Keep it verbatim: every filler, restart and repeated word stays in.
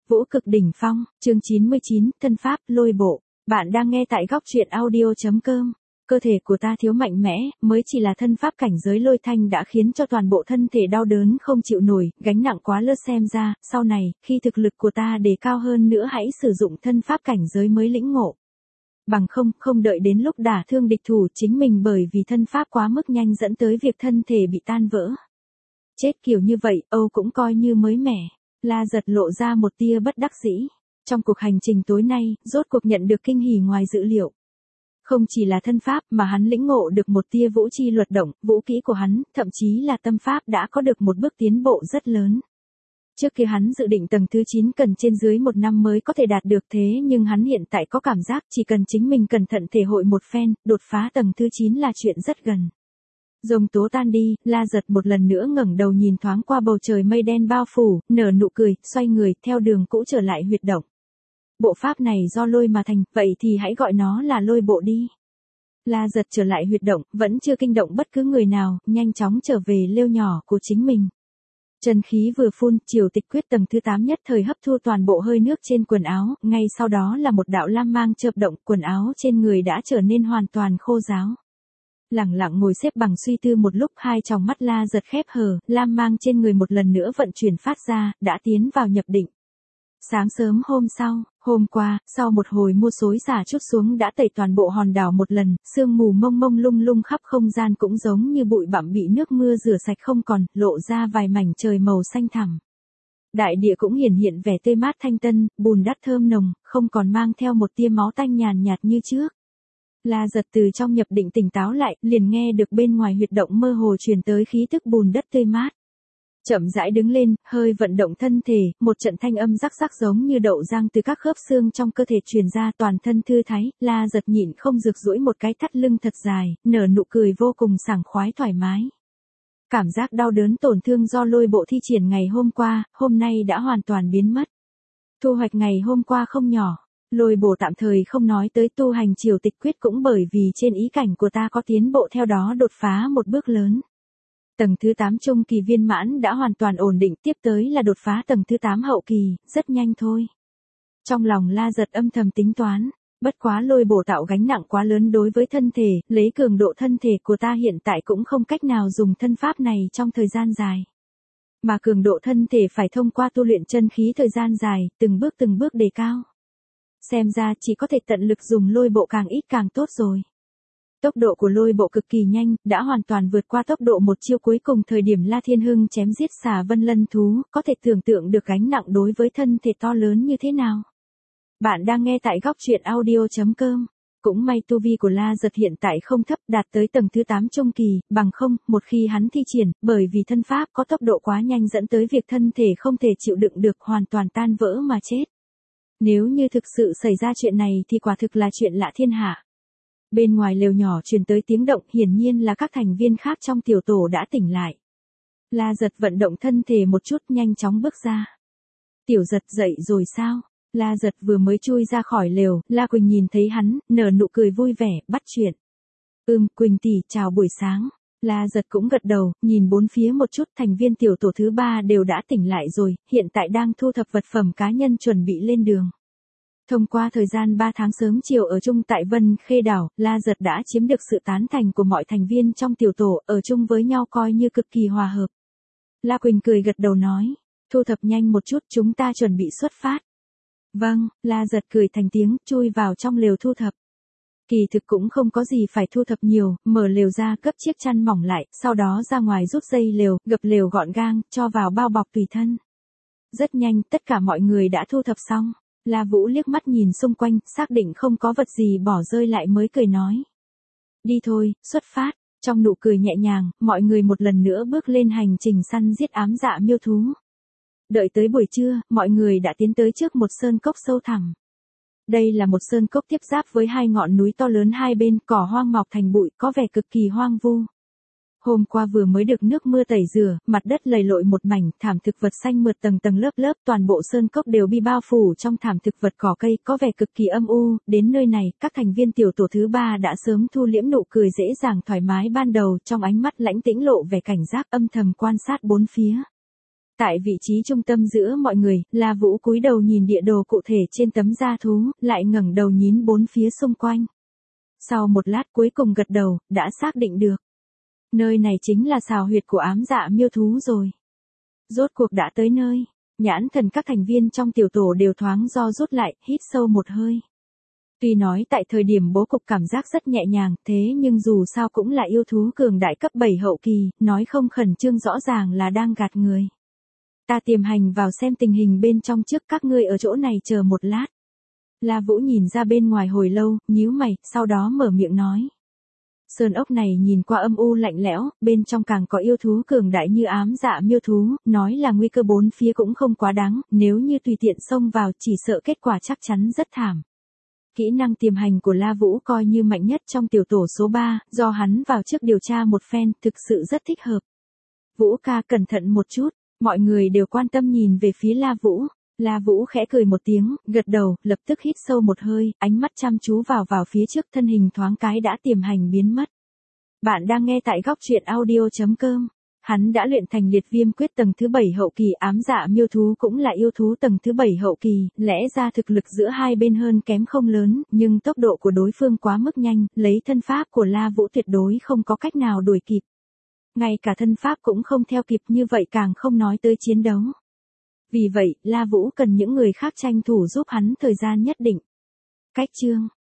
Vũ cực đỉnh phong, chương chín mươi chín, thân pháp, lôi bộ. Bạn đang nghe tại góc truyện audio chấm com. Cơ thể của ta thiếu mạnh mẽ, mới chỉ là thân pháp cảnh giới lôi thanh đã khiến cho toàn bộ thân thể đau đớn không chịu nổi, gánh nặng quá lớn xem ra, sau này, khi thực lực của ta đề cao hơn nữa hãy sử dụng thân pháp cảnh giới mới lĩnh ngộ. Bằng không, không đợi đến lúc đả thương địch thủ chính mình bởi vì thân pháp quá mức nhanh dẫn tới việc thân thể bị tan vỡ. Chết kiểu như vậy, Âu cũng coi như mới mẻ. La Giật lộ ra một tia bất đắc dĩ. Trong cuộc hành trình tối nay, rốt cuộc nhận được kinh hỉ ngoài dự liệu. Không chỉ là thân pháp mà hắn lĩnh ngộ được một tia vũ chi luật động, vũ kỹ của hắn, thậm chí là tâm pháp đã có được một bước tiến bộ rất lớn. Trước kia hắn dự định tầng thứ chín cần trên dưới một năm mới có thể đạt được thế nhưng hắn hiện tại có cảm giác chỉ cần chính mình cẩn thận thể hội một phen, đột phá tầng thứ chín là chuyện rất gần. Rồng tố tan đi, La Giật một lần nữa ngẩng đầu nhìn thoáng qua bầu trời mây đen bao phủ, nở nụ cười, xoay người, theo đường cũ trở lại huyệt động. Bộ pháp này do lôi mà thành, vậy thì hãy gọi nó là lôi bộ đi. La Giật trở lại huyệt động, vẫn chưa kinh động bất cứ người nào, nhanh chóng trở về lều nhỏ của chính mình. Chân khí vừa phun, Triều Tịch Quyết tầng thứ tám nhất thời hấp thu toàn bộ hơi nước trên quần áo, ngay sau đó là một đạo lam mang chợp động, quần áo trên người đã trở nên hoàn toàn khô ráo. Lẳng lặng ngồi xếp bằng suy tư một lúc, hai tròng mắt La Giật khép hờ, lam mang trên người một lần nữa vận chuyển phát ra, đã tiến vào nhập định. Sáng sớm hôm sau, hôm qua, sau một hồi mua xối xả chút xuống đã tẩy toàn bộ hòn đảo một lần, sương mù mông mông lung lung khắp không gian cũng giống như bụi bặm bị nước mưa rửa sạch không còn, lộ ra vài mảnh trời màu xanh thẳm. Đại địa cũng hiển hiện vẻ tươi mát thanh tân, bùn đất thơm nồng, không còn mang theo một tia máu tanh nhàn nhạt như trước. La Giật từ trong nhập định tỉnh táo lại, liền nghe được bên ngoài huyệt động mơ hồ truyền tới khí tức bùn đất tươi mát. Chậm rãi đứng lên, hơi vận động thân thể, một trận thanh âm rắc rắc giống như đậu rang từ các khớp xương trong cơ thể truyền ra, toàn thân thư thái. La Giật nhịn không rực duỗi một cái thắt lưng thật dài, nở nụ cười vô cùng sảng khoái thoải mái. Cảm giác đau đớn tổn thương do lôi bộ thi triển ngày hôm qua, hôm nay đã hoàn toàn biến mất. Thu hoạch ngày hôm qua không nhỏ. Lôi bộ tạm thời không nói tới tu hành Triều Tịch Quyết cũng bởi vì trên ý cảnh của ta có tiến bộ, theo đó đột phá một bước lớn. Tầng thứ tám trung kỳ viên mãn đã hoàn toàn ổn định, tiếp tới là đột phá tầng thứ tám hậu kỳ, rất nhanh thôi. Trong lòng La Giật âm thầm tính toán, bất quá lôi bổ tạo gánh nặng quá lớn đối với thân thể, lấy cường độ thân thể của ta hiện tại cũng không cách nào dùng thân pháp này trong thời gian dài. Mà cường độ thân thể phải thông qua tu luyện chân khí thời gian dài, từng bước từng bước đề cao. Xem ra chỉ có thể tận lực dùng lôi bộ càng ít càng tốt rồi. Tốc độ của lôi bộ cực kỳ nhanh, đã hoàn toàn vượt qua tốc độ một chiêu cuối cùng thời điểm La Thiên Hưng chém giết xà vân lân thú, có thể tưởng tượng được gánh nặng đối với thân thể to lớn như thế nào. Bạn đang nghe tại góc truyện audio chấm com. Cũng may tu vi của La Giật hiện tại không thấp, đạt tới tầng thứ tám trung kỳ, bằng không, một khi hắn thi triển, bởi vì thân pháp có tốc độ quá nhanh dẫn tới việc thân thể không thể chịu đựng được, hoàn toàn tan vỡ mà chết. Nếu như thực sự xảy ra chuyện này thì quả thực là chuyện lạ thiên hạ. Bên ngoài lều nhỏ truyền tới tiếng động, hiển nhiên là các thành viên khác trong tiểu tổ đã tỉnh lại. La Giật vận động thân thể một chút, nhanh chóng bước ra. Tiểu Giật dậy rồi sao? La Giật vừa mới chui ra khỏi lều, La Quỳnh nhìn thấy hắn, nở nụ cười vui vẻ, bắt chuyện. Ừm, Quỳnh tỷ, chào buổi sáng. La Giật cũng gật đầu, nhìn bốn phía một chút, thành viên tiểu tổ thứ ba đều đã tỉnh lại rồi, hiện tại đang thu thập vật phẩm cá nhân chuẩn bị lên đường. Thông qua thời gian ba tháng sớm chiều ở chung tại Vân Khê Đảo, La Giật đã chiếm được sự tán thành của mọi thành viên trong tiểu tổ, ở chung với nhau coi như cực kỳ hòa hợp. La Quỳnh cười gật đầu nói, thu thập nhanh một chút, chúng ta chuẩn bị xuất phát. Vâng, La Giật cười thành tiếng, chui vào trong lều thu thập. Kỳ thực cũng không có gì phải thu thập nhiều, mở lều ra, cấp chiếc chăn mỏng lại, sau đó ra ngoài rút dây lều, gập lều gọn gàng, cho vào bao bọc tùy thân. Rất nhanh, tất cả mọi người đã thu thập xong. La Vũ liếc mắt nhìn xung quanh, xác định không có vật gì bỏ rơi lại mới cười nói. Đi thôi, xuất phát. Trong nụ cười nhẹ nhàng, mọi người một lần nữa bước lên hành trình săn giết ám dạ miêu thú. Đợi tới buổi trưa, mọi người đã tiến tới trước một sơn cốc sâu thẳm. Đây là một sơn cốc tiếp giáp với hai ngọn núi to lớn hai bên, cỏ hoang mọc thành bụi, có vẻ cực kỳ hoang vu. Hôm qua vừa mới được nước mưa tẩy rửa, mặt đất lầy lội một mảnh, thảm thực vật xanh mượt tầng tầng lớp lớp, toàn bộ sơn cốc đều bị bao phủ trong thảm thực vật cỏ cây, có vẻ cực kỳ âm u. Đến nơi này, các thành viên tiểu tổ thứ ba đã sớm thu liễm nụ cười dễ dàng thoải mái ban đầu, trong ánh mắt lãnh tĩnh lộ vẻ cảnh giác, âm thầm quan sát bốn phía. Tại vị trí trung tâm giữa mọi người, La Vũ cúi đầu nhìn địa đồ cụ thể trên tấm da thú, lại ngẩng đầu nhìn bốn phía xung quanh. Sau một lát cuối cùng gật đầu, đã xác định được. Nơi này chính là xào huyệt của ám dạ miêu thú rồi. Rốt cuộc đã tới nơi, nhãn thần các thành viên trong tiểu tổ đều thoáng do rút lại, hít sâu một hơi. Tuy nói tại thời điểm bố cục cảm giác rất nhẹ nhàng, thế nhưng dù sao cũng là yêu thú cường đại cấp bảy hậu kỳ, nói không khẩn trương rõ ràng là đang gạt người. Ta tiềm hành vào xem tình hình bên trong trước, các ngươi ở chỗ này chờ một lát. La Vũ nhìn ra bên ngoài hồi lâu, nhíu mày, sau đó mở miệng nói. Sơn ốc này nhìn qua âm u lạnh lẽo, bên trong càng có yêu thú cường đại như ám dạ miêu thú, nói là nguy cơ bốn phía cũng không quá đáng, nếu như tùy tiện xông vào chỉ sợ kết quả chắc chắn rất thảm. Kỹ năng tiềm hành của La Vũ coi như mạnh nhất trong tiểu tổ số ba, do hắn vào trước điều tra một phen, thực sự rất thích hợp. Vũ ca cẩn thận một chút, mọi người đều quan tâm nhìn về phía La Vũ. La Vũ khẽ cười một tiếng, gật đầu, lập tức hít sâu một hơi, ánh mắt chăm chú vào vào phía trước, thân hình thoáng cái đã tiềm hành biến mất. Bạn đang nghe tại góc truyện audio chấm com. Hắn đã luyện thành liệt viêm quyết tầng thứ bảy hậu kỳ, ám dạ miêu thú cũng là yêu thú tầng thứ bảy hậu kỳ, lẽ ra thực lực giữa hai bên hơn kém không lớn, nhưng tốc độ của đối phương quá mức nhanh, lấy thân pháp của La Vũ tuyệt đối không có cách nào đuổi kịp. Ngay cả thân pháp cũng không theo kịp, như vậy càng không nói tới chiến đấu. Vì vậy, La Vũ cần những người khác tranh thủ giúp hắn thời gian nhất định. Cách chương